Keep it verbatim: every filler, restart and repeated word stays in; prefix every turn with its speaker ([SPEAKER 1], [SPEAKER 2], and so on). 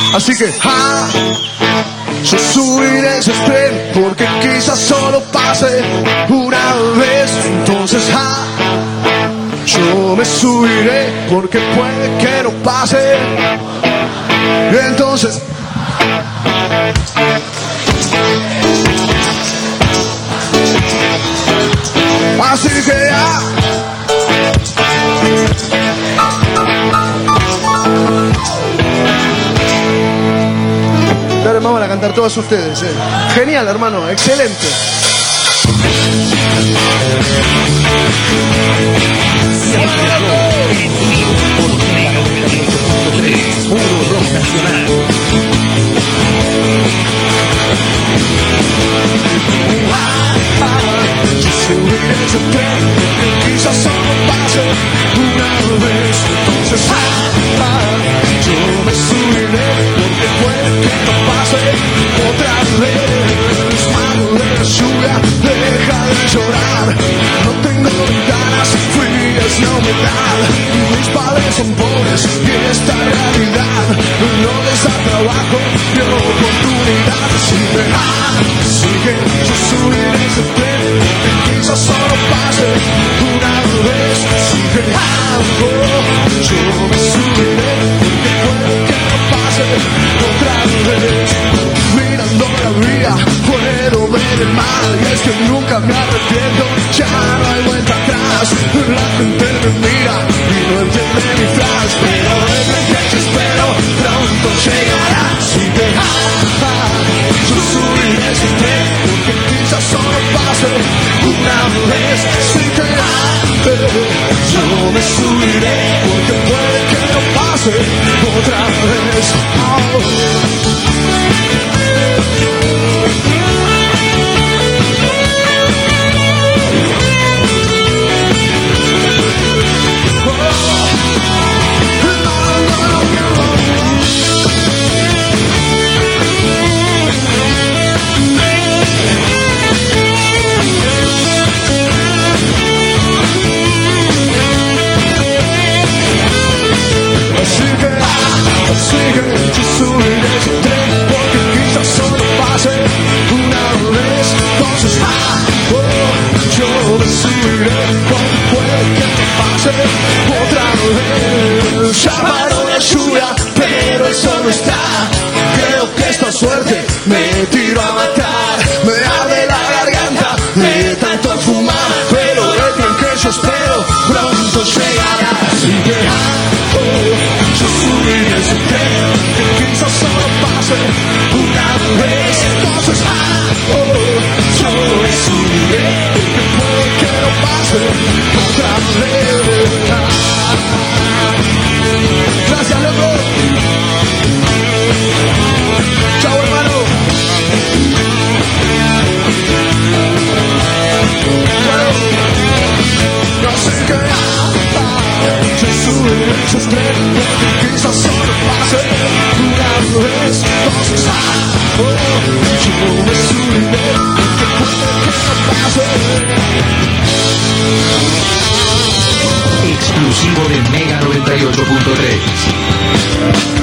[SPEAKER 1] Así que, ja, yo subiré ese tren porque quizás solo pase una vez. Entonces, ja, yo me subiré porque puede que no pase. Entonces, así que ya. Ahora vamos a cantar todos ustedes, eh. Genial, hermano, excelente.
[SPEAKER 2] Puro rock nacional.
[SPEAKER 1] Yo subiré ese tren, quizás solo pase una vez. Entonces, ah, ah, yo me subiré porque puede que no pase otra vez. Mano de la lluvia, deja de llorar. No tengo ventanas frías ni humedad. Mis padres son pobres y esta realidad no les da trabajo ni oportunidad. Así que, ah, así que yo subiré ese tren que quizás solo pase una vez. Así que, ah, oh, yo me subiré porque puede que no pase otra vez. Mirando la vía puedo ver el mar y es que nunca me arrepiento, ya no hay vuelta atrás. La gente me mira y no entiende mi flash, pero el que yo espero pronto llegará. Así que, ah, ah, yo subiré ese tren porque quizás solo pase una vez. Así que, ah, eh, yo me subiré porque puede que no pase otra vez. Oh. Suerte, me tiro a matar, me arde la garganta de tanto fumar, pero el tren que yo espero pronto llegará. Así que, ah, oh, yo subiré ese tren que quizás solo pase una vez. Entonces, ah, oh, yo me subiré porque puede que no pase otra vez. Ah, gracias, loco. Chao, hermano. Bueno, no sé qué, ah, yo subiré esos trenes porque quizás solo pase una vez. Entonces, ah, oh, yo me subiré porque puede que no pase.
[SPEAKER 2] Exclusivo de Mega noventa y ocho punto tres.